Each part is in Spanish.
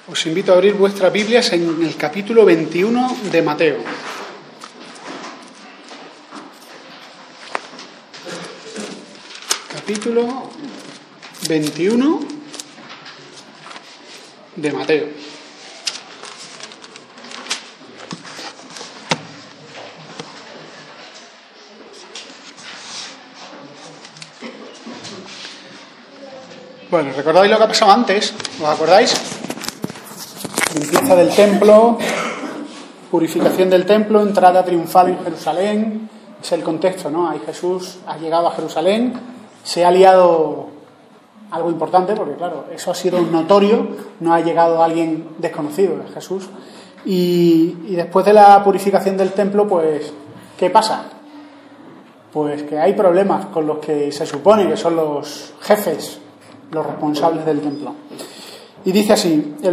Os invito a abrir vuestras Biblias en el capítulo 21 de Mateo. Capítulo 21 de Mateo. Bueno, ¿recordáis lo que ha pasado antes? ¿Os acordáis? Limpieza del templo, purificación del templo, entrada triunfal en Jerusalén. Es el contexto, ¿no? Ahí Jesús ha llegado a Jerusalén, se ha liado algo importante, porque claro, eso ha sido notorio, no ha llegado alguien desconocido, es Jesús. Y después de la purificación del templo, pues, ¿qué pasa? Pues que hay problemas con los que se supone que son los jefes, los responsables del templo. Y dice así, el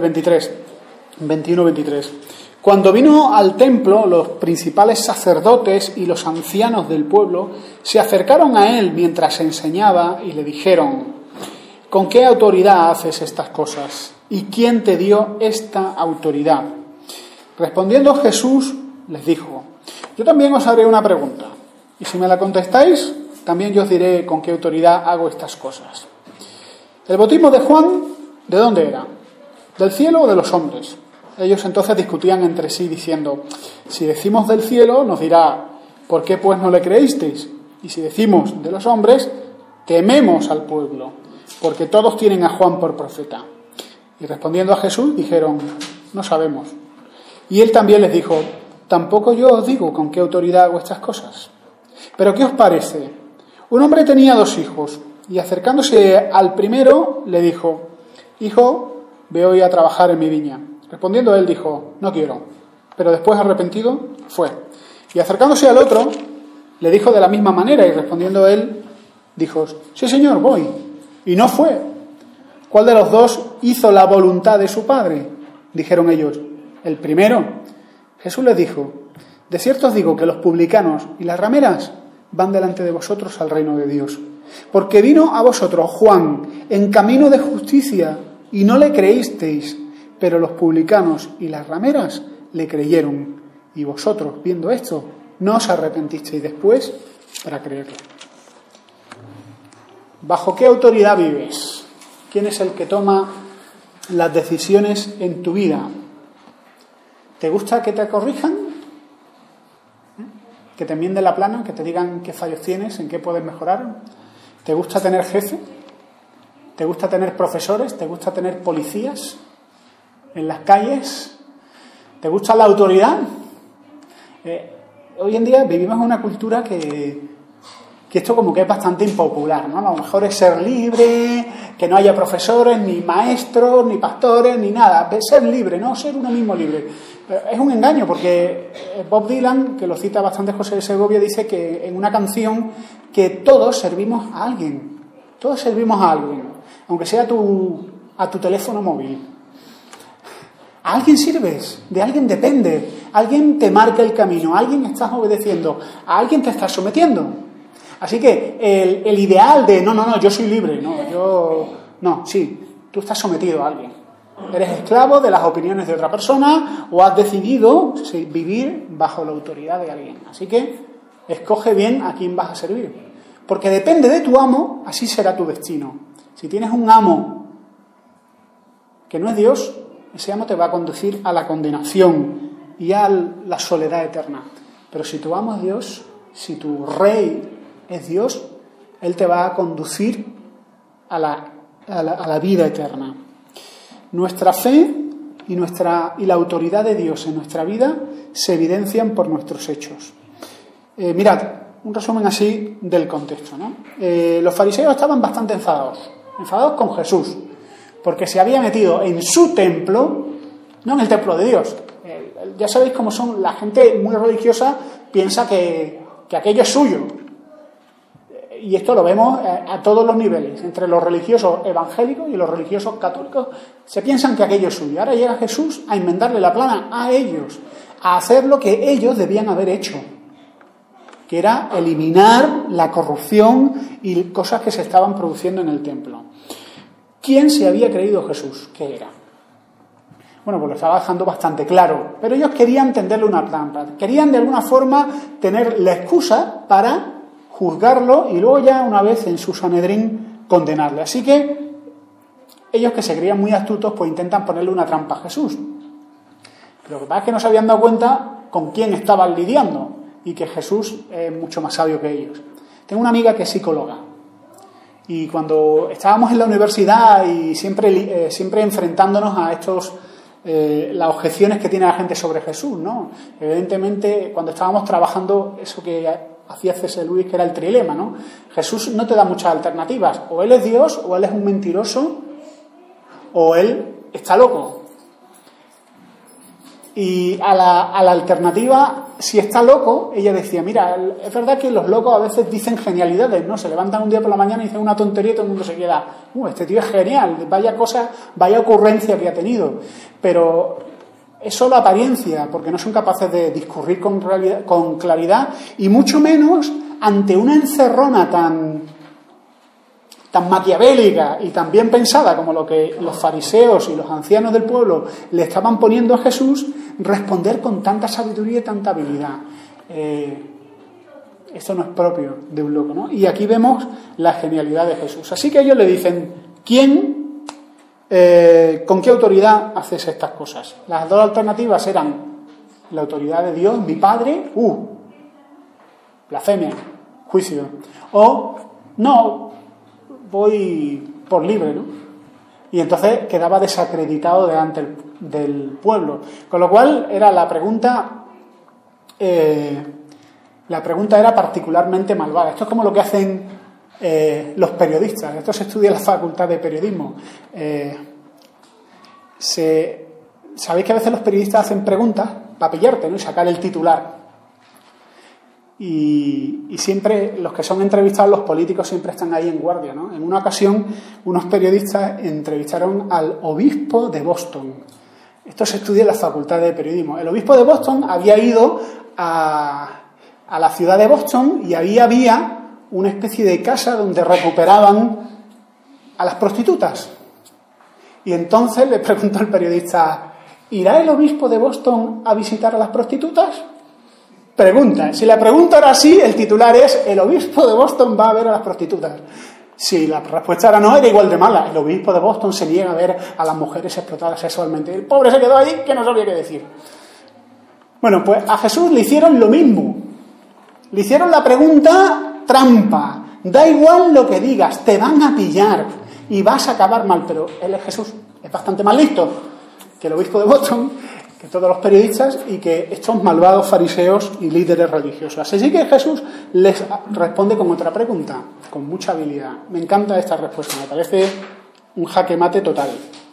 21-23. Cuando vino al templo, los principales sacerdotes y los ancianos del pueblo se acercaron a él mientras enseñaba y le dijeron: ¿con qué autoridad haces estas cosas? ¿Y quién te dio esta autoridad? Respondiendo Jesús les dijo: yo también os haré una pregunta, y si me la contestáis, también yo os diré con qué autoridad hago estas cosas. ¿El bautismo de Juan de dónde era? ¿Del cielo o de los hombres? Ellos entonces discutían entre sí diciendo: si decimos del cielo, nos dirá: ¿por qué pues no le creísteis? Y si decimos de los hombres, tememos al pueblo, porque todos tienen a Juan por profeta. Y respondiendo a Jesús dijeron: no sabemos. Y él también les dijo: tampoco yo os digo con qué autoridad hago estas cosas. Pero ¿qué os parece? Un hombre tenía 2 hijos, y acercándose al primero le dijo: hijo, ve hoy a trabajar en mi viña. Respondiendo él dijo: no quiero. Pero después, arrepentido, fue. Y acercándose al otro le dijo de la misma manera, y respondiendo él dijo: sí, señor, voy. Y no fue. ¿Cuál de los 2 hizo la voluntad de su padre? Dijeron ellos: el primero. Jesús les dijo: de cierto os digo que los publicanos y las rameras van delante de vosotros al reino de Dios. Porque vino a vosotros Juan en camino de justicia y no le creísteis, pero los publicanos y las rameras le creyeron. Y vosotros, viendo esto, no os arrepentisteis después para creerlo. ¿Bajo qué autoridad vives? ¿Quién es el que toma las decisiones en tu vida? ¿Te gusta que te corrijan? ¿Que te enmienden la plana? ¿Que te digan qué fallos tienes? ¿En qué puedes mejorar? ¿Te gusta tener jefe? ¿Te gusta tener profesores? ¿Te gusta tener policías en las calles? ¿Te gusta la autoridad? Hoy en día vivimos en una cultura que esto como que es bastante impopular, ¿no? A lo mejor es ser libre, que no haya profesores, ni maestros, ni pastores, ni nada. Ser libre, ¿no? Ser uno mismo libre. Pero es un engaño, porque Bob Dylan, que lo cita bastante José de Segovia, dice que en una canción que todos servimos a alguien. Todos servimos a alguien, aunque sea a tu teléfono móvil. A alguien sirves, de alguien depende, alguien te marca el camino, a alguien estás obedeciendo, a alguien te estás sometiendo. Así que el ideal de no, yo soy libre, sí, tú estás sometido a alguien. Eres esclavo de las opiniones de otra persona o has decidido vivir bajo la autoridad de alguien. Así que escoge bien a quién vas a servir, porque depende de tu amo, así será tu destino. Si tienes un amo que no es Dios, ese amo te va a conducir a la condenación y a la soledad eterna. Pero si tu amo es Dios, si tu rey es Dios, Él te va a conducir a la vida eterna. Nuestra fe y la autoridad de Dios en nuestra vida se evidencian por nuestros hechos. Mirad, un resumen así del contexto, ¿no? Los fariseos estaban bastante enfadados con Jesús, porque se había metido en su templo, no en el templo de Dios. Ya sabéis cómo son, la gente muy religiosa piensa que aquello es suyo. Y esto lo vemos a todos los niveles, entre los religiosos evangélicos y los religiosos católicos, se piensan que aquello es suyo. Ahora llega Jesús a enmendarle la plana a ellos, a hacer lo que ellos debían haber hecho, que era eliminar la corrupción y cosas que se estaban produciendo en el templo. ¿Quién se había creído Jesús? ¿Qué era? Bueno, pues lo estaba dejando bastante claro. Pero ellos querían tenderle una trampa. Querían de alguna forma tener la excusa para juzgarlo y luego ya una vez en su Sanedrín condenarle. Así que ellos, que se creían muy astutos, pues intentan ponerle una trampa a Jesús. Pero lo que pasa es que no se habían dado cuenta con quién estaban lidiando y que Jesús es mucho más sabio que ellos. Tengo una amiga que es psicóloga y cuando estábamos en la universidad y siempre enfrentándonos a las objeciones que tiene la gente sobre Jesús, ¿no? Evidentemente, cuando estábamos trabajando eso que hacía C.S. Lewis, que era el trilema, ¿no? Jesús no te da muchas alternativas. O él es Dios, o él es un mentiroso, o él está loco. Y a la alternativa, si está loco, ella decía, mira, es verdad que los locos a veces dicen genialidades, ¿no? Se levantan un día por la mañana y dicen una tontería y todo el mundo se queda, este tío es genial, vaya cosa, vaya ocurrencia que ha tenido. Pero es solo apariencia, porque no son capaces de discurrir con claridad, y mucho menos ante una encerrona tan maquiavélica y tan bien pensada como lo que los fariseos y los ancianos del pueblo le estaban poniendo a Jesús, responder con tanta sabiduría y tanta habilidad. Esto no es propio de un loco, ¿no? Y aquí vemos la genialidad de Jesús. Así que ellos le dicen, ¿con qué autoridad haces estas cosas? Las dos alternativas eran la autoridad de Dios, mi Padre, blasfemia, juicio, o no, voy por libre, ¿no? Y entonces quedaba desacreditado delante del pueblo. Con lo cual era la pregunta era particularmente malvada. Esto es como lo que hacen los periodistas. Esto se estudia en la Facultad de Periodismo. Sabéis que a veces los periodistas hacen preguntas para pillarte, ¿no? Y sacar el titular. Y siempre los que son entrevistados, los políticos, siempre están ahí en guardia, ¿no? En una ocasión, unos periodistas entrevistaron al obispo de Boston. Esto se estudia en la Facultad de Periodismo. El obispo de Boston había ido a la ciudad de Boston y ahí había una especie de casa donde recuperaban a las prostitutas. Y entonces le preguntó el periodista, ¿irá el obispo de Boston a visitar a las prostitutas? Pregunta. Si la pregunta era sí, el titular es el obispo de Boston va a ver a las prostitutas. Si la respuesta era no, era igual de mala. El obispo de Boston se niega a ver a las mujeres explotadas sexualmente. El pobre se quedó ahí que no sabía qué decir. Bueno, pues a Jesús le hicieron lo mismo. Le hicieron la pregunta trampa. Da igual lo que digas, te van a pillar y vas a acabar mal. Pero él es Jesús, es bastante más listo que el obispo de Boston, que todos los periodistas y que estos malvados fariseos y líderes religiosos. Así que Jesús les responde con otra pregunta, con mucha habilidad. Me encanta esta respuesta, me parece un jaque mate total.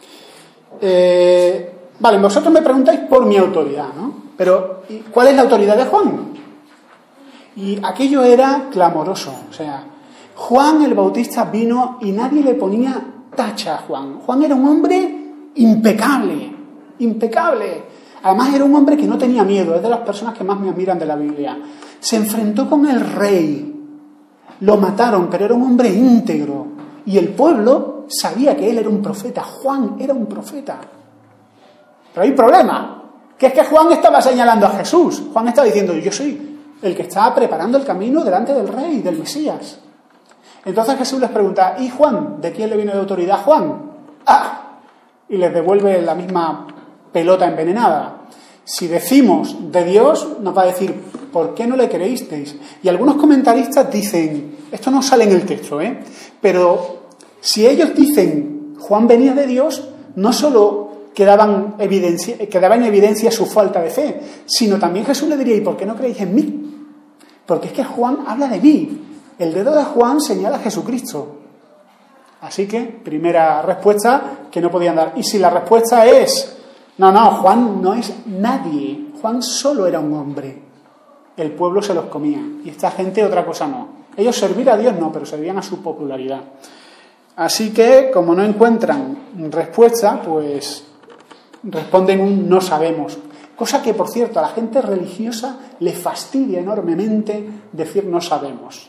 Vale, vosotros me preguntáis por mi autoridad, ¿no? Pero ¿cuál es la autoridad de Juan? Y aquello era clamoroso. O sea, Juan el Bautista vino y nadie le ponía tacha a Juan. Juan era un hombre impecable. Además era un hombre que no tenía miedo, es de las personas que más me admiran de la Biblia. Se enfrentó con el rey, lo mataron, pero era un hombre íntegro. Y el pueblo sabía que él era un profeta, Juan era un profeta. Pero hay un problema, que es que Juan estaba señalando a Jesús. Juan estaba diciendo, yo soy el que estaba preparando el camino delante del rey, del Mesías. Entonces Jesús les pregunta, ¿y Juan? ¿De quién le viene de autoridad Juan? Y les devuelve la misma pelota envenenada. Si decimos de Dios, nos va a decir, ¿por qué no le creísteis? Y algunos comentaristas dicen, esto no sale en el texto, pero si ellos dicen Juan venía de Dios, no solo quedaba en evidencia su falta de fe, sino también Jesús le diría, ¿y por qué no creéis en mí? Porque es que Juan habla de mí. El dedo de Juan señala a Jesucristo. Así que, primera respuesta que no podían dar. Y si la respuesta es, no, Juan no es nadie. Juan solo era un hombre. El pueblo se los comía. Y esta gente otra cosa no. Ellos servir a Dios no, pero servían a su popularidad. Así que, como no encuentran respuesta, pues responden un no sabemos. Cosa que, por cierto, a la gente religiosa le fastidia enormemente decir no sabemos.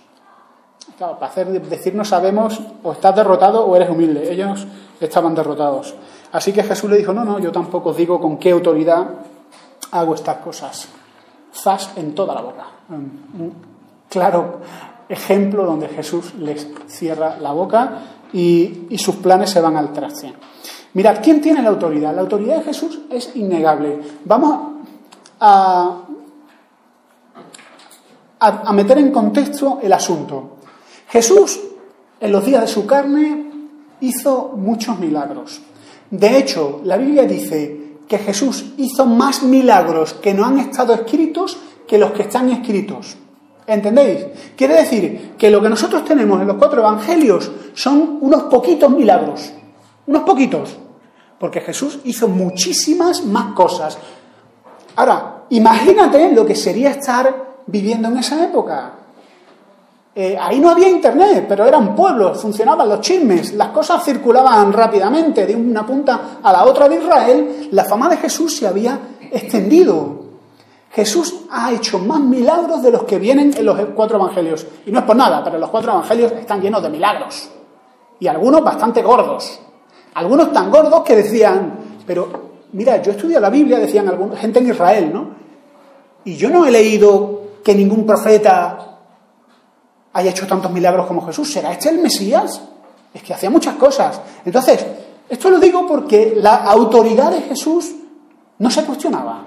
Claro, para decir no sabemos, o estás derrotado o eres humilde. Ellos estaban derrotados. Así que Jesús le dijo, no, yo tampoco os digo con qué autoridad hago estas cosas. Zas en toda la boca. Un claro ejemplo donde Jesús les cierra la boca y sus planes se van al traste. Mirad, ¿quién tiene la autoridad? La autoridad de Jesús es innegable. Vamos a meter en contexto el asunto. Jesús, en los días de su carne, hizo muchos milagros. De hecho, la Biblia dice que Jesús hizo más milagros que no han estado escritos que los que están escritos. ¿Entendéis? Quiere decir que lo que nosotros tenemos en los 4 evangelios son unos poquitos milagros. Unos poquitos. Porque Jesús hizo muchísimas más cosas. Ahora, imagínate lo que sería estar viviendo en esa época. Ahí no había internet, pero eran pueblos, funcionaban los chismes, las cosas circulaban rápidamente de una punta a la otra de Israel. La fama de Jesús se había extendido. Jesús ha hecho más milagros de los que vienen en los 4 evangelios. Y no es por nada, pero los 4 evangelios están llenos de milagros. Y algunos bastante gordos. Algunos tan gordos que decían, pero mira, yo estudio la Biblia, decían algunos, gente en Israel, ¿no? Y yo no he leído que ningún profeta haya hecho tantos milagros como Jesús. ¿Será este el Mesías? Es que hacía muchas cosas. Entonces, esto lo digo porque la autoridad de Jesús no se cuestionaba.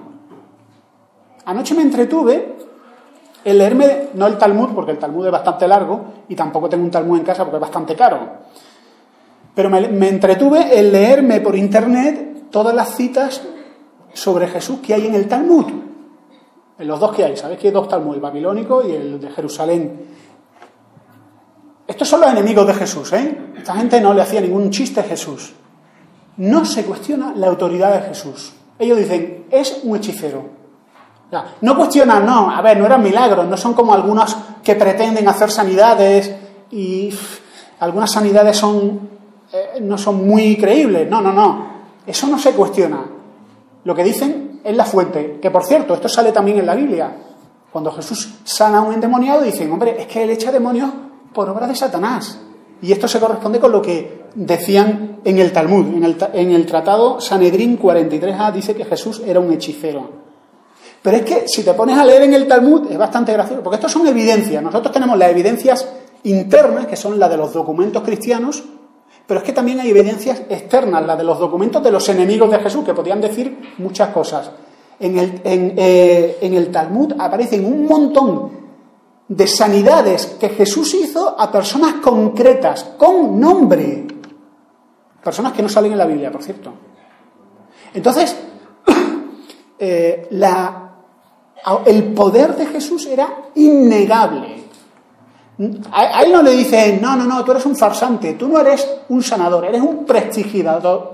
Anoche me entretuve en leerme, no el Talmud, porque el Talmud es bastante largo, y tampoco tengo un Talmud en casa porque es bastante caro. Pero me entretuve en leerme por internet todas las citas sobre Jesús que hay en el Talmud. En los 2 que hay, ¿sabéis que hay 2 Talmud? El babilónico y el de Jerusalén. Estos son los enemigos de Jesús, ¿eh? Esta gente no le hacía ningún chiste a Jesús. No se cuestiona la autoridad de Jesús. Ellos dicen, es un hechicero. No cuestionan, no eran milagros, no son como algunos que pretenden hacer sanidades y algunas sanidades no son muy creíbles. No. Eso no se cuestiona. Lo que dicen es la fuente. Que, por cierto, esto sale también en la Biblia. Cuando Jesús sana a un endemoniado, dicen, hombre, es que él echa demonios por obra de Satanás. Y esto se corresponde con lo que decían en el Talmud. En el tratado Sanedrín 43a dice que Jesús era un hechicero. Pero es que si te pones a leer en el Talmud es bastante gracioso, porque estos son evidencias. Nosotros tenemos las evidencias internas, que son las de los documentos cristianos, pero es que también hay evidencias externas, las de los documentos de los enemigos de Jesús, que podían decir muchas cosas. En el Talmud aparecen un montón de sanidades que Jesús hizo a personas concretas, con nombre. Personas que no salen en la Biblia, por cierto. Entonces, el poder de Jesús era innegable. A él no le dicen, no, tú eres un farsante, tú no eres un sanador, eres un prestidigitador,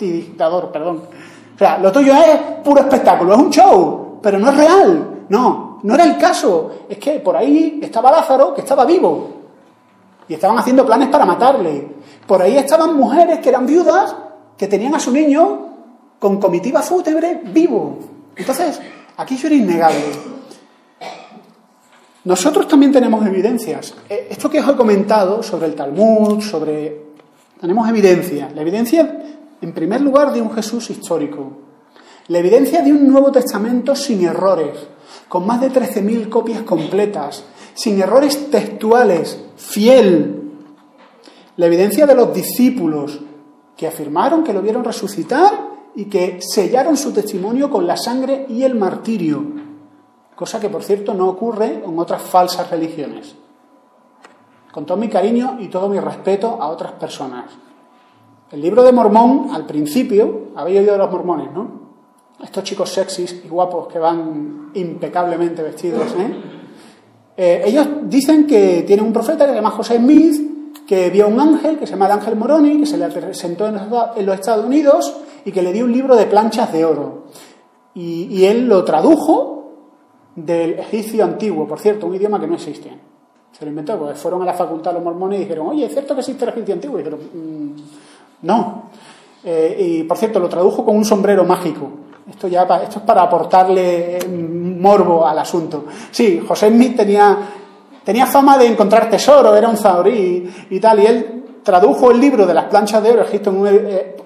O sea, lo tuyo es puro espectáculo, es un show, pero no es real. No era el caso. Es que por ahí estaba Lázaro, que estaba vivo, y estaban haciendo planes para matarle. Por ahí estaban mujeres que eran viudas, que tenían a su niño con comitiva fúnebre vivo. Entonces, aquí eso era innegable. Nosotros también tenemos evidencias. Esto que os he comentado sobre el Talmud, tenemos evidencia. La evidencia, en primer lugar, de un Jesús histórico. La evidencia de un Nuevo Testamento sin errores, con más de 13.000 copias completas, sin errores textuales, fiel. La evidencia de los discípulos que afirmaron que lo vieron resucitar y que sellaron su testimonio con la sangre y el martirio. Cosa que, por cierto, no ocurre en otras falsas religiones. Con todo mi cariño y todo mi respeto a otras personas. El libro de Mormón, al principio, habéis oído de los mormones, ¿no? Estos chicos sexys y guapos que van impecablemente vestidos, ellos dicen que tienen un profeta que se llama José Smith, que vio un ángel que se llama el ángel Moroni, que se le presentó en los Estados Unidos y que le dio un libro de planchas de oro. Y él lo tradujo del egipcio antiguo, por cierto, un idioma que no existe. Se lo inventó, porque fueron a la facultad los mormones y dijeron, oye, ¿es cierto que existe el egipcio antiguo? Y dijeron, no. Y por cierto, lo tradujo con un sombrero mágico. Esto es para aportarle morbo al asunto. Sí, José Smith tenía fama de encontrar tesoro, era un zahorí y tal, y él tradujo el libro de las planchas de oro egipcio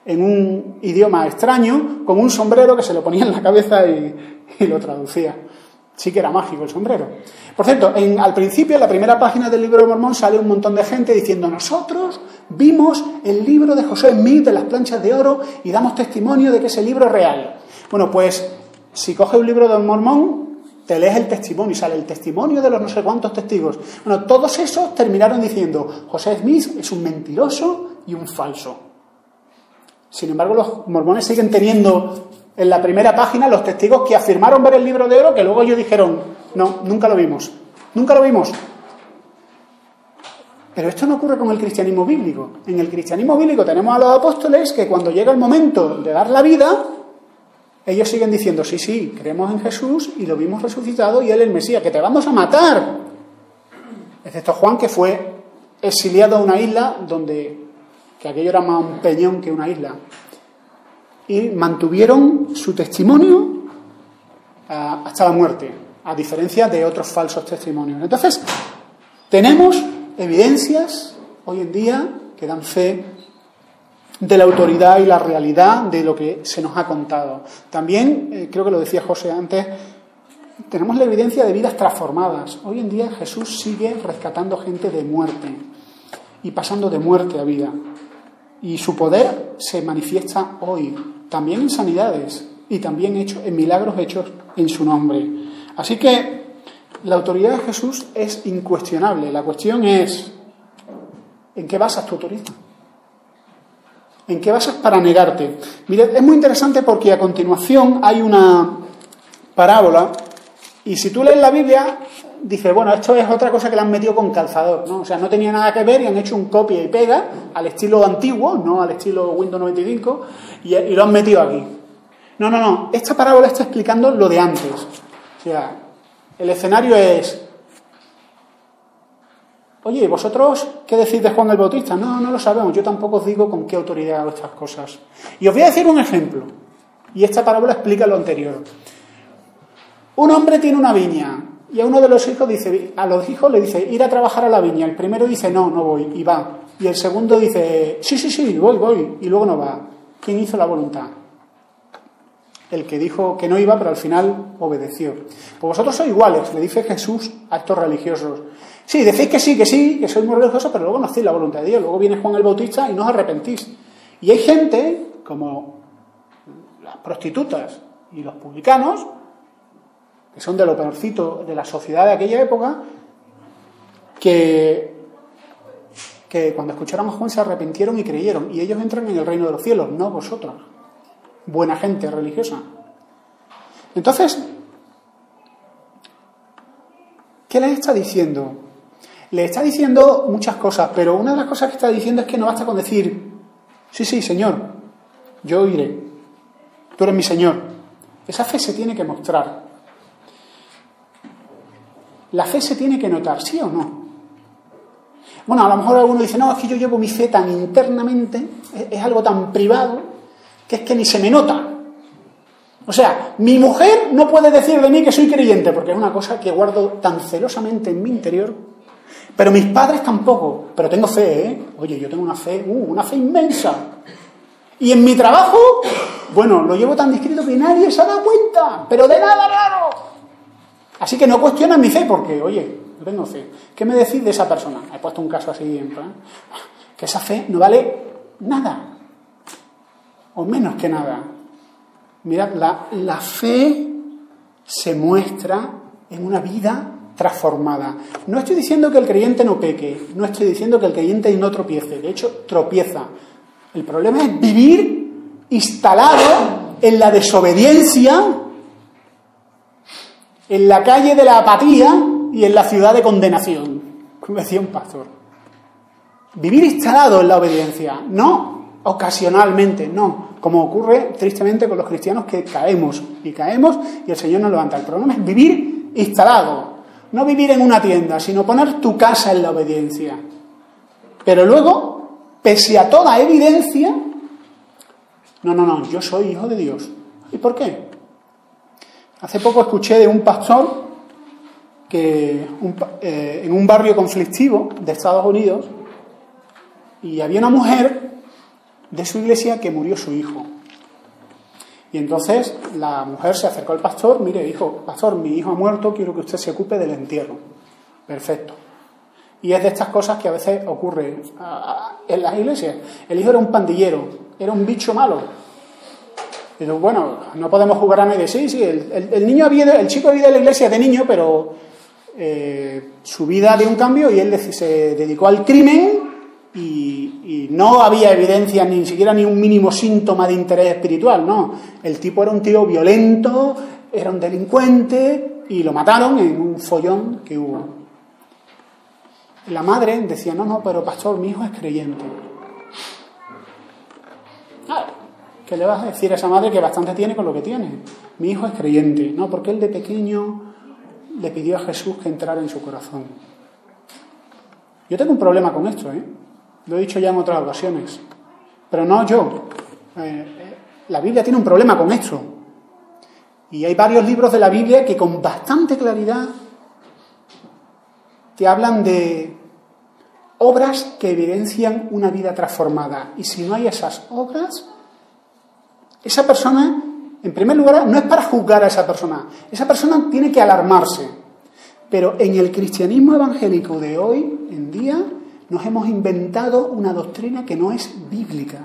en un idioma extraño, con un sombrero que se lo ponía en la cabeza y lo traducía. Sí que era mágico el sombrero. Por cierto, al principio, en la primera página del libro de Mormón, sale un montón de gente diciendo: nosotros vimos el libro de José Smith de las planchas de oro y damos testimonio de que ese libro es real. Bueno, pues si coges un libro de Mormón, te lees el testimonio y sale el testimonio de los no sé cuántos testigos. Bueno, todos esos terminaron diciendo: José Smith es un mentiroso y un falso. Sin embargo, los mormones siguen teniendo en la primera página los testigos que afirmaron ver el libro de oro, que luego ellos dijeron: no, nunca lo vimos, nunca lo vimos. Pero esto no ocurre con el cristianismo bíblico. En el cristianismo bíblico tenemos a los apóstoles que cuando llega el momento de dar la vida, ellos siguen diciendo: sí, sí, creemos en Jesús y lo vimos resucitado y Él es el Mesías, que te vamos a matar. Excepto Juan, que fue exiliado a una isla que aquello era más un peñón que una isla. Y mantuvieron su testimonio hasta la muerte, a diferencia de otros falsos testimonios. Entonces, tenemos evidencias hoy en día que dan fe de la autoridad y la realidad de lo que se nos ha contado. También, creo que lo decía José antes, tenemos la evidencia de vidas transformadas. Hoy en día Jesús sigue rescatando gente de muerte y pasando de muerte a vida. Y su poder se manifiesta hoy, también en sanidades y también en milagros hechos en su nombre. Así que la autoridad de Jesús es incuestionable. La cuestión es: ¿en qué basas tu autoridad? ¿En qué basas para negarte? Mirad, es muy interesante porque a continuación hay una parábola y si tú lees la Biblia, dices: bueno, esto es otra cosa que le han metido con calzador, ¿no? O sea, no tenía nada que ver y han hecho un copia y pega al estilo antiguo, no al estilo Windows 95, y lo han metido aquí. No. Esta parábola está explicando lo de antes. O sea, el escenario es: oye, ¿vosotros qué decís de Juan el Bautista? No lo sabemos, yo tampoco os digo con qué autoridad hago estas cosas. Y os voy a decir un ejemplo, y esta parábola explica lo anterior. Un hombre tiene una viña, y a uno de los hijos los hijos le dice: ir a trabajar a la viña. El primero dice: no voy, y va. Y el segundo dice: sí, voy, y luego no va. ¿Quién hizo la voluntad? El que dijo que no iba, pero al final obedeció. Pues vosotros sois iguales, le dice Jesús a estos religiosos. Sí, decís que sí, que sois muy religiosos, pero luego no hacéis la voluntad de Dios. Luego viene Juan el Bautista y no os arrepentís. Y hay gente, como las prostitutas y los publicanos, que son de lo peorcito de la sociedad de aquella época, que cuando escucharon a Juan se arrepintieron y creyeron, y ellos entran en el reino de los cielos, no vosotros, buena gente religiosa. Entonces, ¿qué les está diciendo? Le está diciendo muchas cosas, pero una de las cosas que está diciendo es que no basta con decir: sí, Señor, yo iré, tú eres mi Señor. Esa fe se tiene que mostrar. La fe se tiene que notar, ¿sí o no? Bueno, a lo mejor alguno dice: no, es que yo llevo mi fe tan internamente, es algo tan privado, que es que ni se me nota. O sea, mi mujer no puede decir de mí que soy creyente, porque es una cosa que guardo tan celosamente en mi interior, pero mis padres tampoco. Pero tengo fe, ¿eh? Oye, yo tengo una fe inmensa. Y en mi trabajo, bueno, lo llevo tan discreto que nadie se da cuenta, pero de nada raro. Así que no cuestionan mi fe porque, oye, yo tengo fe. ¿Qué me decís de esa persona? He puesto un caso así en plan, que esa fe no vale nada, o menos que nada. Mirad, la fe se muestra en una vida transformada. No estoy diciendo que el creyente no peque, no estoy diciendo que el creyente no tropiece, de hecho tropieza. El problema es vivir instalado en la desobediencia, en la calle de la apatía y en la ciudad de condenación, como decía un pastor. Vivir instalado en la obediencia, no ocasionalmente, no, como ocurre tristemente con los cristianos que caemos y el Señor nos levanta. El problema es vivir instalado, no vivir en una tienda, sino poner tu casa en la obediencia. Pero luego, pese a toda evidencia, no, yo soy hijo de Dios. ¿Y por qué? Hace poco escuché de un pastor que en un barrio conflictivo de Estados Unidos, y había una mujer de su iglesia que murió su hijo. Y entonces la mujer se acercó al pastor, mire, dijo, pastor, mi hijo ha muerto, quiero que usted se ocupe del entierro. Perfecto. Y es de estas cosas que a veces ocurre en las iglesias. El hijo era un pandillero, era un bicho malo. Y digo, bueno, no podemos jugar a nadie. Sí, el chico había ido a la iglesia de niño, pero su vida dio un cambio y él se dedicó al crimen y no había evidencia, ni siquiera ni un mínimo síntoma de interés espiritual, no. El tipo era un tío violento, era un delincuente y lo mataron en un follón que hubo. La madre decía, no, pero pastor, mi hijo es creyente. Claro, ¿qué le vas a decir a esa madre que bastante tiene con lo que tiene? Mi hijo es creyente, no, porque él de pequeño le pidió a Jesús que entrara en su corazón. Yo tengo un problema con esto, lo he dicho ya en otras ocasiones, pero no yo. La Biblia tiene un problema con esto. Y hay varios libros de la Biblia que con bastante claridad te hablan de obras que evidencian una vida transformada. Y si no hay esas obras, esa persona, en primer lugar, no es para juzgar a esa persona tiene que alarmarse. Pero en el cristianismo evangélico de hoy en día nos hemos inventado una doctrina que no es bíblica.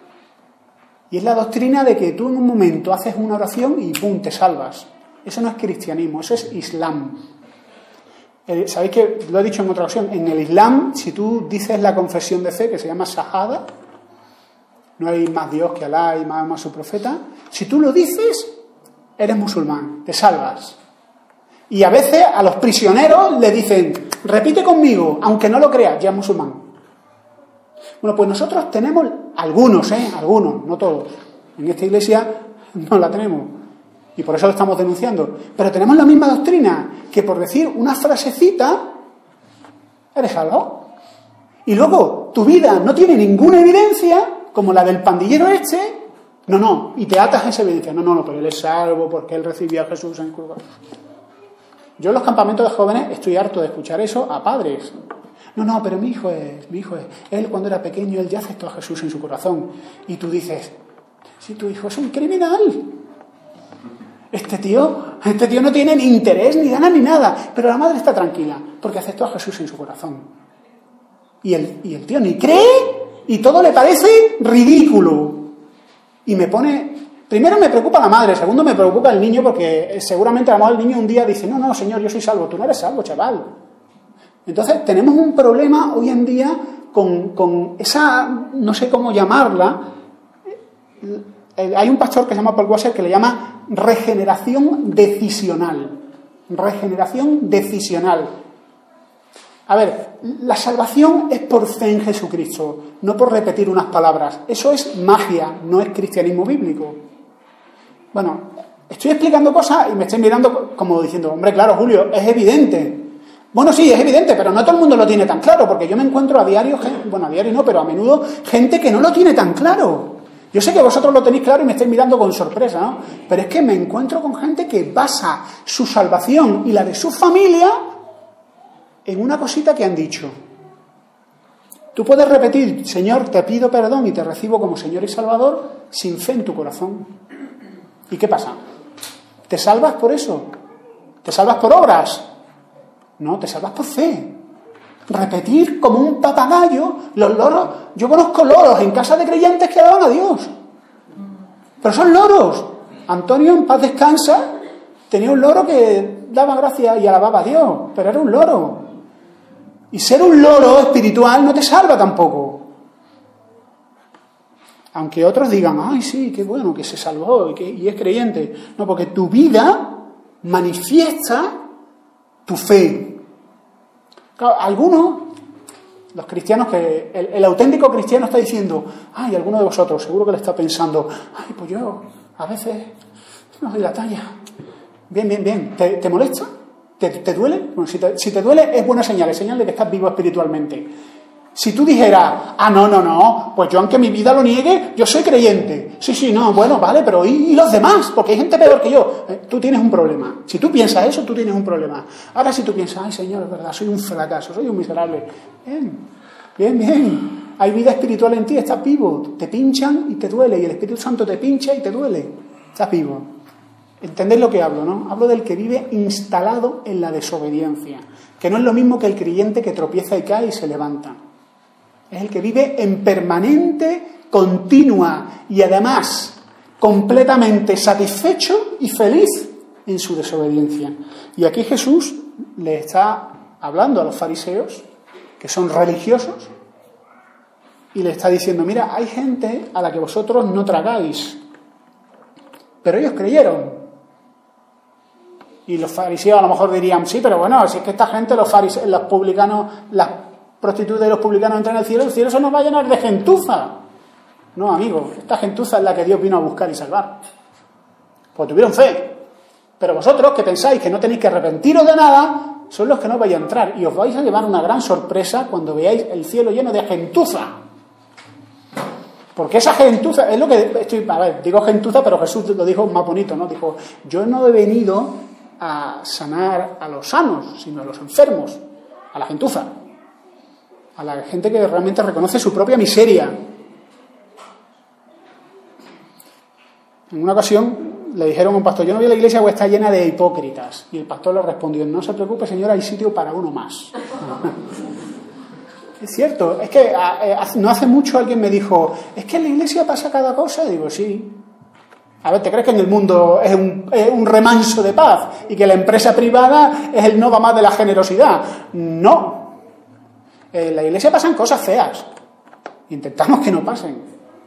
Y es la doctrina de que tú en un momento haces una oración y ¡pum!, te salvas. Eso no es cristianismo, eso es islam. ¿Sabéis que lo he dicho en otra ocasión? En el Islam, si tú dices la confesión de fe, que se llama Shahada, no hay más Dios que Alá y más su profeta, si tú lo dices, eres musulmán, te salvas. Y a veces a los prisioneros le dicen, repite conmigo, aunque no lo creas, ya es musulmán. Bueno, pues nosotros tenemos algunos, no todos. En esta iglesia no la tenemos. Y por eso lo estamos denunciando. Pero tenemos la misma doctrina, que por decir una frasecita, eres salvo. Y luego, tu vida no tiene ninguna evidencia, como la del pandillero y te atas a esa evidencia. No, pero él es salvo porque él recibió a Jesús en cruz. Yo en los campamentos de jóvenes estoy harto de escuchar eso a padres. No, pero mi hijo es. Él cuando era pequeño, él ya aceptó a Jesús en su corazón. Y tú dices, si tu hijo es un criminal. Este tío no tiene ni interés, ni ganas, ni nada. Pero la madre está tranquila, porque aceptó a Jesús en su corazón. Y el tío ni cree, y todo le parece ridículo. Y primero me preocupa la madre, segundo me preocupa el niño, porque seguramente a lo mejor el niño un día dice, no, señor, yo soy salvo. Tú no eres salvo, chaval. Entonces tenemos un problema hoy en día con esa, no sé cómo llamarla. Hay un pastor que se llama Paul Washer que le llama regeneración decisional. Regeneración decisional. A ver, la salvación es por fe en Jesucristo, no por repetir unas palabras. Eso es magia, no es cristianismo bíblico. Bueno, estoy explicando cosas y me estoy mirando como diciendo, hombre, claro, Julio, es evidente. Bueno, sí, es evidente, pero no todo el mundo lo tiene tan claro, porque yo me encuentro a diario no, pero a menudo, gente que no lo tiene tan claro. Yo sé que vosotros lo tenéis claro y me estáis mirando con sorpresa, ¿no? Pero es que me encuentro con gente que basa su salvación y la de su familia en una cosita que han dicho. Tú puedes repetir, Señor, te pido perdón y te recibo como Señor y Salvador, sin fe en tu corazón. ¿Y qué pasa? ¿Te salvas por eso? ¿Te salvas por obras? No, te salvas por fe. Repetir como un papagayo los loros. Yo conozco loros en casa de creyentes que alaban a Dios, pero son loros. Antonio, en paz descansa, tenía un loro que daba gracias y alababa a Dios, pero era un loro. Y ser un loro espiritual no te salva tampoco. Aunque otros digan, ay, sí, qué bueno, que se salvó y es creyente. No, porque tu vida manifiesta tu fe. Claro, algunos, los cristianos, que el auténtico cristiano está diciendo, ay, alguno de vosotros seguro que le está pensando, ay, pues yo a veces no doy la talla. Bien. ¿Te molesta? ¿Te duele? Bueno, si te duele es buena señal, es señal de que estás vivo espiritualmente. Si tú dijeras, no, pues yo aunque mi vida lo niegue, yo soy creyente. Sí, no, bueno, vale, pero ¿y los demás? Porque hay gente peor que yo. Tú tienes un problema. Si tú piensas eso, tú tienes un problema. Ahora si tú piensas, ay, Señor, es verdad, soy un fracaso, soy un miserable. Bien. hay vida espiritual en ti, estás vivo. Te pinchan y te duele, y el Espíritu Santo te pincha y te duele. Estás vivo. ¿Entendéis lo que hablo, no? Hablo del que vive instalado en la desobediencia, que no es lo mismo que el creyente que tropieza y cae y se levanta. Es el que vive en permanente, continua y además completamente satisfecho y feliz en su desobediencia. Y aquí Jesús le está hablando a los fariseos, que son religiosos, y le está diciendo, mira, hay gente a la que vosotros no tragáis, pero ellos creyeron. Y los fariseos a lo mejor dirían, sí, pero bueno, si es que esta gente, los fariseos, los publicanos, las prostitutas y los publicanos entran al cielo, el cielo se nos va a llenar de gentuza. No, amigo, esta gentuza es la que Dios vino a buscar y salvar. Pues tuvieron fe. Pero vosotros, que pensáis que no tenéis que arrepentiros de nada, son los que no vais a entrar. Y os vais a llevar una gran sorpresa cuando veáis el cielo lleno de gentuza. Porque esa gentuza, es lo que digo gentuza, pero Jesús lo dijo más bonito, ¿no? Dijo, yo no he venido a sanar a los sanos, sino a los enfermos, a la gentuza, a la gente que realmente reconoce su propia miseria. En una ocasión le dijeron a un pastor, yo no voy a la iglesia porque está llena de hipócritas. Y el pastor le respondió, no se preocupe, señor, hay sitio para uno más. Es cierto, es que no hace mucho alguien me dijo, es que en la iglesia pasa cada cosa. Y digo, sí. A ver, ¿te crees que en el mundo es un remanso de paz y que la empresa privada es el no va más de la generosidad? No. En la iglesia pasan cosas feas. Intentamos que no pasen.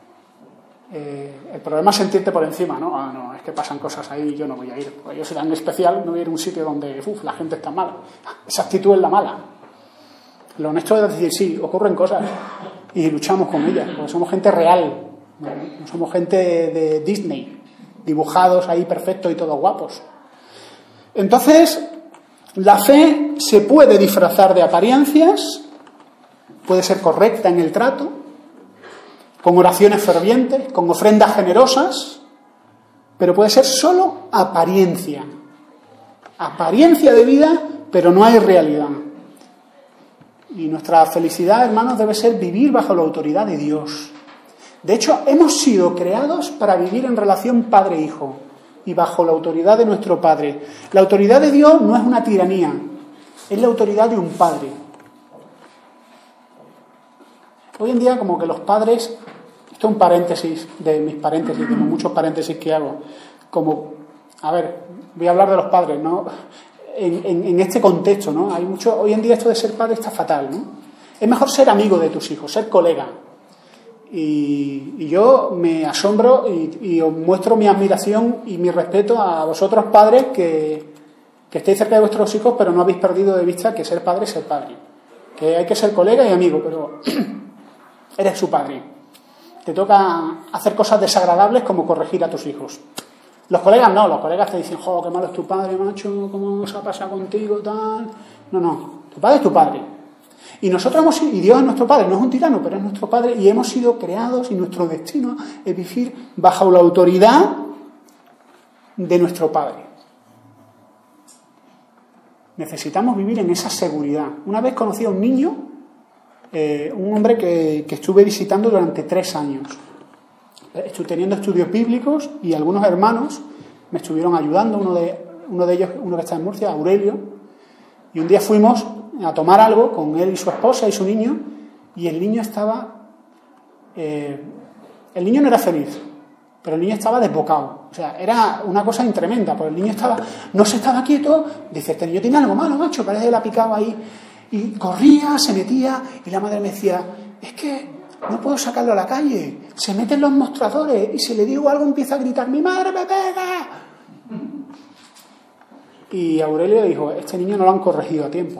El problema es sentirte por encima, ¿no? Ah, no, es que pasan cosas ahí y yo no voy a ir. Pues yo soy tan especial, no voy a ir a un sitio donde la gente está mala. Esa actitud es la mala. Lo honesto es decir, sí, ocurren cosas y luchamos con ellas, porque somos gente real, no somos gente de Disney, dibujados ahí perfectos y todos guapos. Entonces, la fe se puede disfrazar de apariencias, puede ser correcta en el trato, con oraciones fervientes, con ofrendas generosas, pero puede ser solo apariencia. Apariencia de vida, pero no hay realidad. Y nuestra felicidad, hermanos, debe ser vivir bajo la autoridad de Dios. De hecho, hemos sido creados para vivir en relación padre-hijo y bajo la autoridad de nuestro Padre. La autoridad de Dios no es una tiranía, es la autoridad de un padre. Hoy en día, como que los padres, esto es un paréntesis de mis paréntesis, tengo muchos paréntesis que hago, voy a hablar de los padres, ¿no? En este contexto, ¿no? Hay mucho, hoy en día esto de ser padre está fatal, ¿no? Es mejor ser amigo de tus hijos, ser colega. Y yo me asombro y os muestro mi admiración y mi respeto a vosotros padres que estéis cerca de vuestros hijos, pero no habéis perdido de vista que ser padre es ser padre. Que hay que ser colega y amigo, pero eres su padre. Te toca hacer cosas desagradables como corregir a tus hijos. Los colegas no, los colegas te dicen, qué malo es tu padre, macho, cómo se ha pasado contigo, tal. No, tu padre es tu padre. Y nosotros y Dios es nuestro padre, no es un tirano, pero es nuestro padre y hemos sido creados y nuestro destino es vivir bajo la autoridad de nuestro padre. Necesitamos vivir en esa seguridad. Una vez conocí a un niño, un hombre que estuve visitando durante 3 años. Teniendo estudios bíblicos y algunos hermanos me estuvieron ayudando, uno de ellos, uno que está en Murcia, Aurelio, y un día fuimos a tomar algo con él y su esposa y su niño, y el niño no era feliz, pero el niño estaba desbocado, o sea, era una cosa tremenda, porque el niño no se estaba quieto, dice, este niño tiene algo malo, macho, parece que le ha picado ahí, y corría, se metía, y la madre me decía, es que no puedo sacarlo a la calle, se mete en los mostradores y si le digo algo empieza a gritar, ¡mi madre me pega! Y Aurelio dijo, este niño no lo han corregido a tiempo.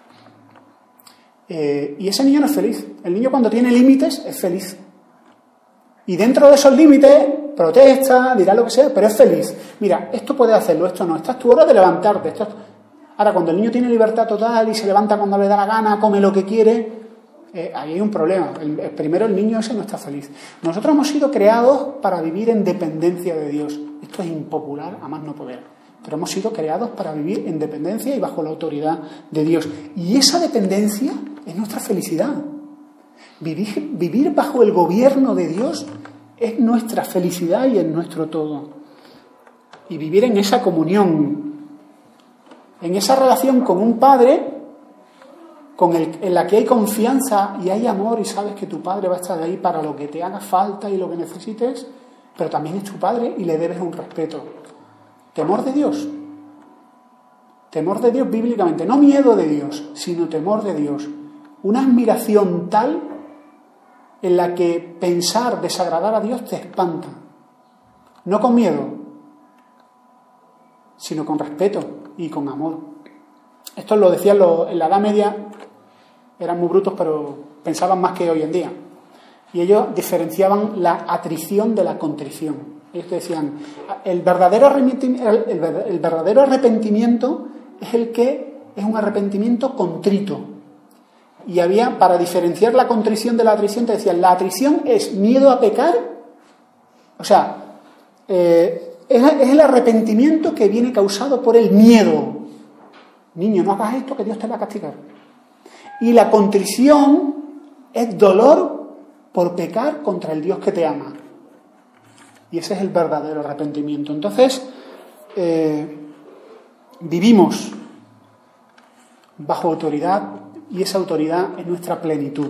Y ese niño no es feliz. El niño cuando tiene límites es feliz. Y dentro de esos límites protesta, dirá lo que sea, pero es feliz. Mira, esto puedes hacerlo, esto no. Esta es tu hora de levantarte. Ahora, cuando el niño tiene libertad total y se levanta cuando le da la gana, come lo que quiere, ahí hay un problema. Primero, el niño ese no está feliz. Nosotros hemos sido creados para vivir en dependencia de Dios. Esto es impopular, a más no poder. Pero hemos sido creados para vivir en dependencia y bajo la autoridad de Dios. Y esa dependencia es nuestra felicidad. Vivir bajo el gobierno de Dios es nuestra felicidad y es nuestro todo. Y vivir en esa comunión, en esa relación con un Padre en la que hay confianza y hay amor y sabes que tu Padre va a estar ahí para lo que te haga falta y lo que necesites, pero también es tu Padre y le debes un respeto. Temor de Dios. Temor de Dios bíblicamente. No miedo de Dios, sino temor de Dios. Una admiración tal en la que pensar desagradar a Dios te espanta. No con miedo, sino con respeto y con amor. Esto lo decían en la Edad Media, eran muy brutos, pero pensaban más que hoy en día. Y ellos diferenciaban la atrición de la contrición. Ellos decían, el verdadero arrepentimiento es el que es un arrepentimiento contrito. Y había, para diferenciar la contrición de la atrición, te decían, la atrición es miedo a pecar, o sea, es el arrepentimiento que viene causado por el miedo. Niño, no hagas esto que Dios te va a castigar. Y la contrición es dolor por pecar contra el Dios que te ama. Y ese es el verdadero arrepentimiento. Entonces, vivimos bajo autoridad y esa autoridad es nuestra plenitud.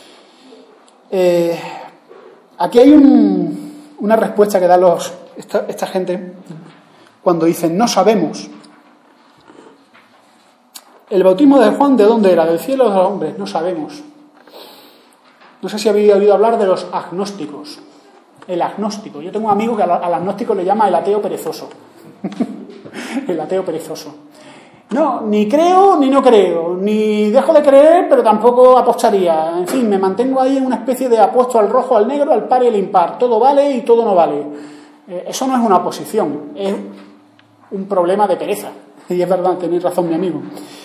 Aquí hay una respuesta que da esta gente cuando dicen no sabemos. ¿El bautismo de Juan de dónde era? ¿Del cielo o de los hombres? No sabemos. No sé si habéis oído hablar de los agnósticos. El agnóstico. Yo tengo un amigo que al agnóstico le llama el ateo perezoso. El ateo perezoso. No, ni creo ni no creo. Ni dejo de creer, pero tampoco apostaría. En fin, me mantengo ahí en una especie de apuesto al rojo, al negro, al par y al impar. Todo vale y todo no vale. Eso no es una oposición. Es un problema de pereza. Y es verdad, tenéis razón, mi amigo.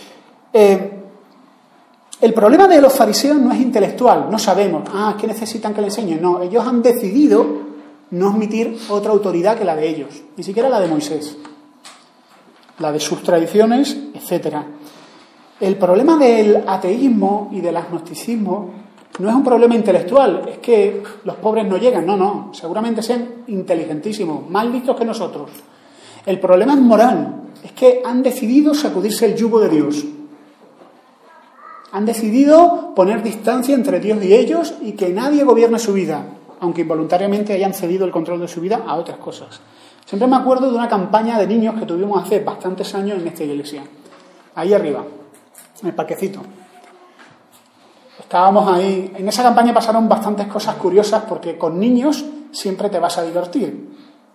El problema de los fariseos no es intelectual, no sabemos, es que necesitan que le enseñen. No, ellos han decidido no admitir otra autoridad que la de ellos, ni siquiera la de Moisés, la de sus tradiciones, etc. El problema del ateísmo y del agnosticismo no es un problema intelectual, es que los pobres no llegan, no, seguramente sean inteligentísimos, más listos que nosotros. El problema es moral, es que han decidido sacudirse el yugo de Dios. Han decidido poner distancia entre Dios y ellos y que nadie gobierne su vida, aunque involuntariamente hayan cedido el control de su vida a otras cosas. Siempre me acuerdo de una campaña de niños que tuvimos hace bastantes años en esta iglesia. Ahí arriba, en el parquecito. Estábamos ahí. En esa campaña pasaron bastantes cosas curiosas porque con niños siempre te vas a divertir.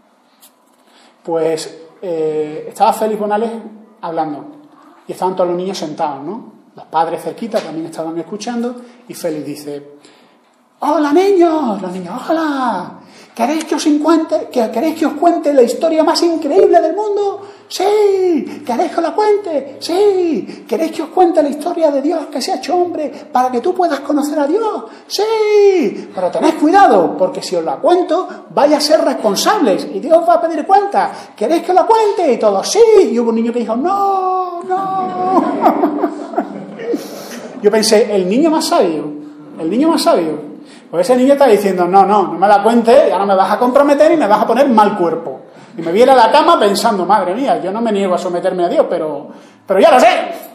Pues estaba Félix Bonales hablando y estaban todos los niños sentados, ¿no? Los padres cerquita también estaban escuchando y Félix dice: ¡Hola, niños! Los niños: ¡Hola! ¿Queréis que os cuente la historia más increíble del mundo? ¡Sí! ¿Queréis que os la cuente? ¡Sí! ¿Queréis que os cuente la historia de Dios que se ha hecho hombre para que tú puedas conocer a Dios? ¡Sí! Pero tened cuidado, porque si os la cuento, vais a ser responsables y Dios va a pedir cuenta. ¿Queréis que os la cuente? Y todos: ¡sí! Y hubo un niño que dijo: ¡no! Yo pensé, el niño más sabio. Pues ese niño está diciendo: no me la cuentes, ya no me vas a comprometer y me vas a poner mal cuerpo. Y me viene a la cama pensando: madre mía, yo no me niego a someterme a Dios, pero ya lo sé.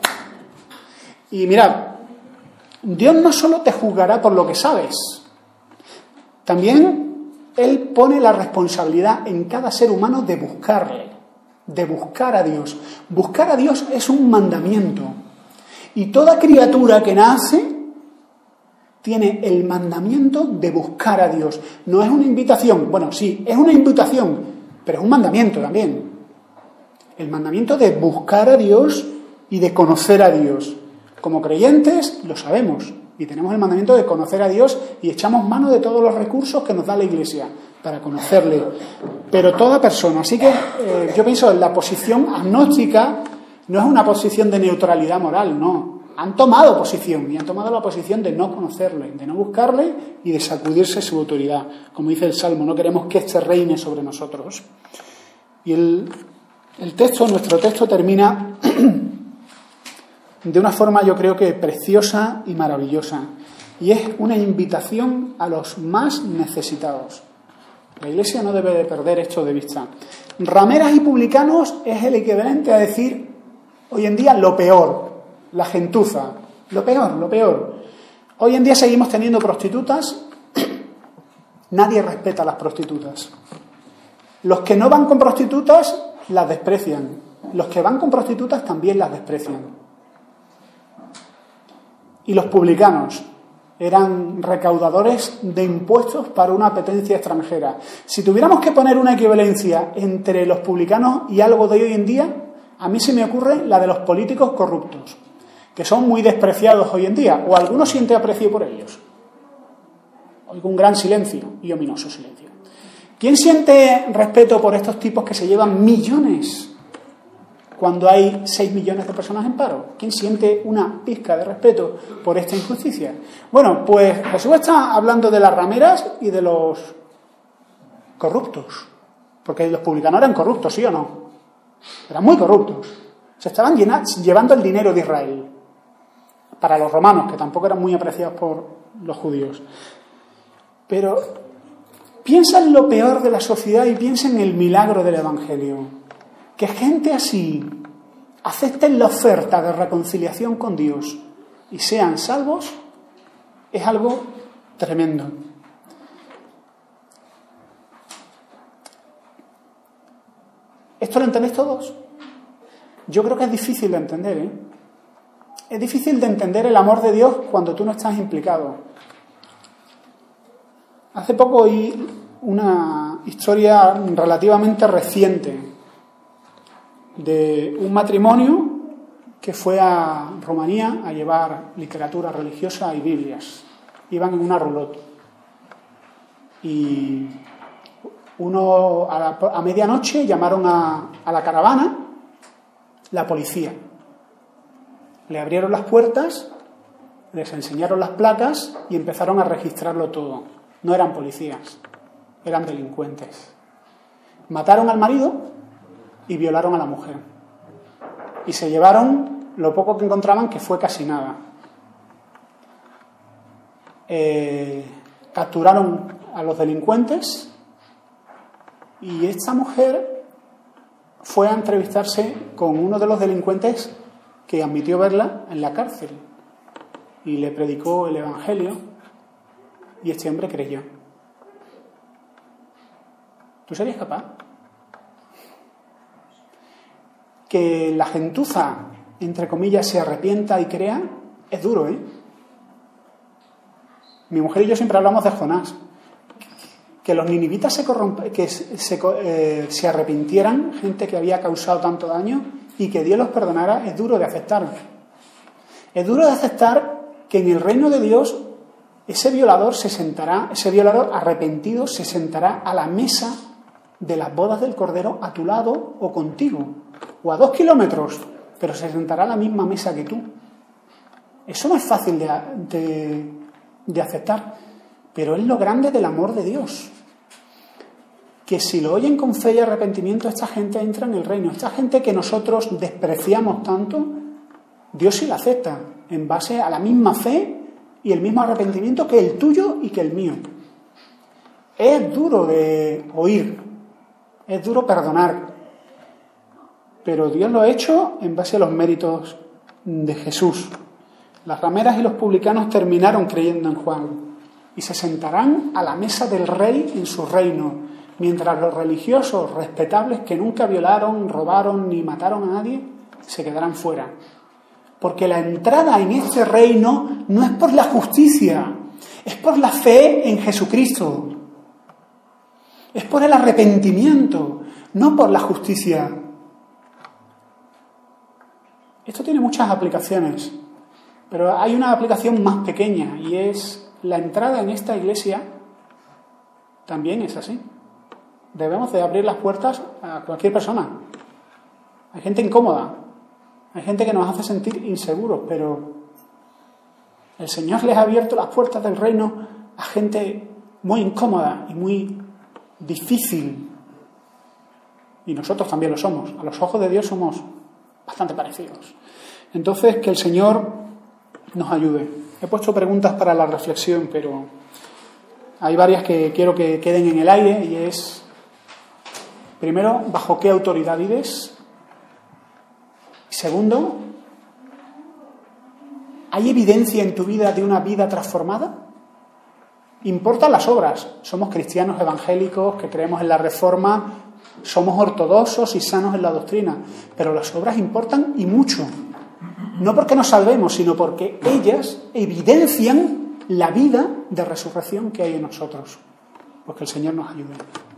Y mirad, Dios no solo te juzgará por lo que sabes, también Él pone la responsabilidad en cada ser humano de buscarle, de buscar a Dios. Buscar a Dios es un mandamiento. Y toda criatura que nace tiene el mandamiento de buscar a Dios. No es una invitación. Bueno, sí, es una invitación, pero es un mandamiento también. El mandamiento de buscar a Dios y de conocer a Dios. Como creyentes lo sabemos y tenemos el mandamiento de conocer a Dios y echamos mano de todos los recursos que nos da la Iglesia para conocerle. Pero toda persona. Así que yo pienso en la posición agnóstica. No es una posición de neutralidad moral, no. Han tomado posición y han tomado la posición de no conocerle, de no buscarle y de sacudirse su autoridad. Como dice el Salmo, no queremos que éste reine sobre nosotros. Y nuestro texto termina de una forma, yo creo que preciosa y maravillosa. y es una invitación a los más necesitados. La Iglesia no debe de perder esto de vista. Rameras y publicanos es el equivalente a decir hoy en día lo peor, la gentuza, lo peor. Hoy en día seguimos teniendo prostitutas, nadie respeta a las prostitutas. Los que no van con prostitutas las desprecian, los que van con prostitutas también las desprecian. Y los publicanos eran recaudadores de impuestos para una apetencia extranjera. Si tuviéramos que poner una equivalencia entre los publicanos y algo de hoy en día, a mí se me ocurre la de los políticos corruptos, que son muy despreciados hoy en día, o algunos siente aprecio por ellos. Oigo un gran silencio y ominoso silencio. ¿Quién siente respeto por estos tipos que se llevan millones cuando hay 6 millones de personas en paro? ¿Quién siente una pizca de respeto por esta injusticia? Bueno, pues Jesús está hablando de las rameras y de los corruptos, porque los publicanos eran corruptos, ¿sí o no? Eran muy corruptos. Se estaban llevando el dinero de Israel para los romanos, que tampoco eran muy apreciados por los judíos. Pero piensa en lo peor de la sociedad y piensa en el milagro del Evangelio. Que gente así acepten la oferta de reconciliación con Dios y sean salvos es algo tremendo. ¿Esto lo entendéis todos? Yo creo que es difícil de entender, ¿eh? Es difícil de entender el amor de Dios cuando tú no estás implicado. Hace poco oí una historia relativamente reciente de un matrimonio que fue a Rumanía a llevar literatura religiosa y Biblias. Iban en una roulotte. Y a medianoche llamaron a la caravana la policía. Le abrieron las puertas, les enseñaron las placas y empezaron a registrarlo todo. No eran policías, eran delincuentes. Mataron al marido y violaron a la mujer. Y se llevaron lo poco que encontraban, que fue casi nada. Capturaron a los delincuentes y esta mujer fue a entrevistarse con uno de los delincuentes que admitió verla en la cárcel y le predicó el Evangelio y este hombre creyó. ¿Tú serías capaz? Que la gentuza, entre comillas, se arrepienta y crea, es duro, ¿eh? Mi mujer y yo siempre hablamos de Jonás. Que los ninivitas se arrepintieran, gente que había causado tanto daño, y que Dios los perdonara, es duro de aceptar. Es duro de aceptar que en el reino de Dios ese violador arrepentido se sentará a la mesa de las bodas del Cordero a tu lado o contigo, o a 2 kilómetros, pero se sentará a la misma mesa que tú. Eso no es fácil de aceptar, pero es lo grande del amor de Dios. Que si lo oyen con fe y arrepentimiento, esta gente entra en el reino. Esta gente que nosotros despreciamos tanto, Dios sí la acepta, en base a la misma fe y el mismo arrepentimiento que el tuyo y que el mío. Es duro de oír, es duro perdonar, pero Dios lo ha hecho en base a los méritos de Jesús. Las rameras y los publicanos terminaron creyendo en Juan y se sentarán a la mesa del rey en su reino, mientras los religiosos respetables que nunca violaron, robaron ni mataron a nadie se quedarán fuera. Porque la entrada en este reino no es por la justicia, es por la fe en Jesucristo. Es por el arrepentimiento, no por la justicia. Esto tiene muchas aplicaciones, pero hay una aplicación más pequeña y es la entrada en esta iglesia también es así. Debemos de abrir las puertas a cualquier persona. Hay gente incómoda, hay gente que nos hace sentir inseguros, pero el Señor les ha abierto las puertas del reino a gente muy incómoda y muy difícil. Y nosotros también lo somos. A los ojos de Dios somos bastante parecidos. Entonces, que el Señor nos ayude. He puesto preguntas para la reflexión, pero hay varias que quiero que queden en el aire, y es, primero, ¿bajo qué autoridad vives? Segundo, ¿hay evidencia en tu vida de una vida transformada? ¿Importan las obras? Somos cristianos evangélicos que creemos en la Reforma, somos ortodoxos y sanos en la doctrina, pero las obras importan y mucho. No porque nos salvemos, sino porque ellas evidencian la vida de resurrección que hay en nosotros. Pues que el Señor nos ayude.